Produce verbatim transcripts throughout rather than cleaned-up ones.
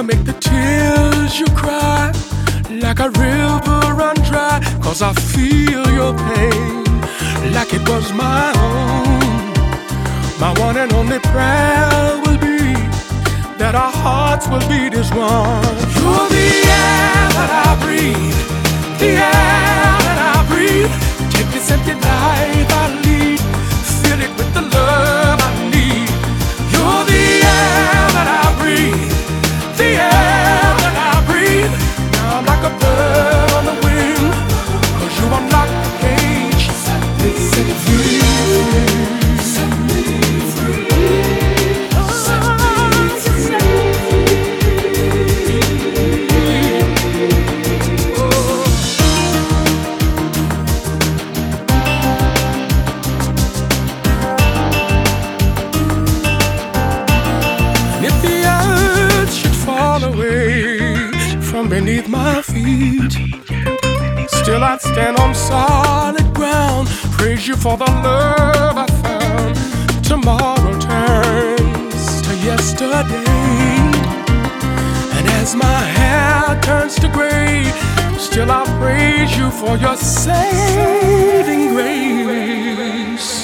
make the tears you cry like a river run dry. Cause I feel your pain like it was my own. My one and only prayer will be that our hearts will beat as one. You're the air that I breathe, the air that I breathe. Take this empty life I lead, fill it with the love I need. You're the air that I breathe, the air that I breathe. Now I'm like a bird on the wing, cause you unlock the cage and set me free. Set me free. From beneath my feet, still I'd stand on solid ground, praise you for the love I found. Tomorrow turns to yesterday, and as my hair turns to gray, still I'll praise you for your saving grace.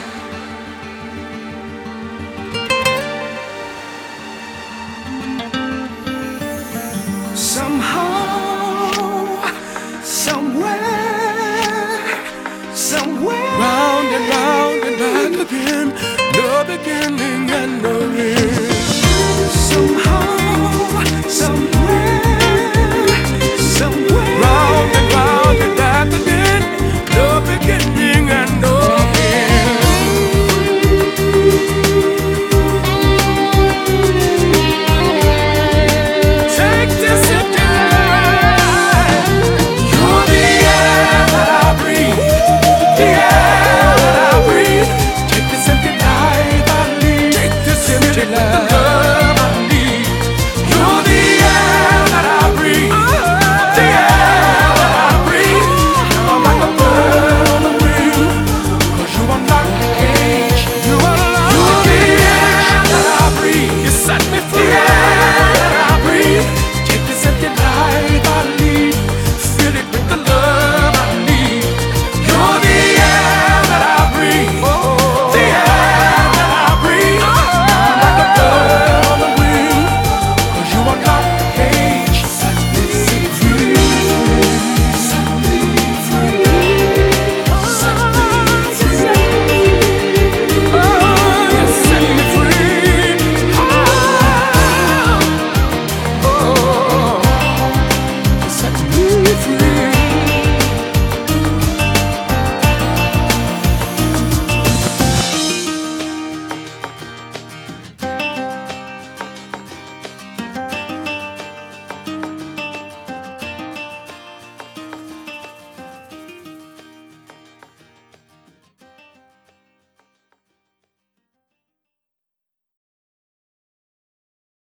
Somehow, somewhere, somewhere, round and round and back again, no beginning and no end.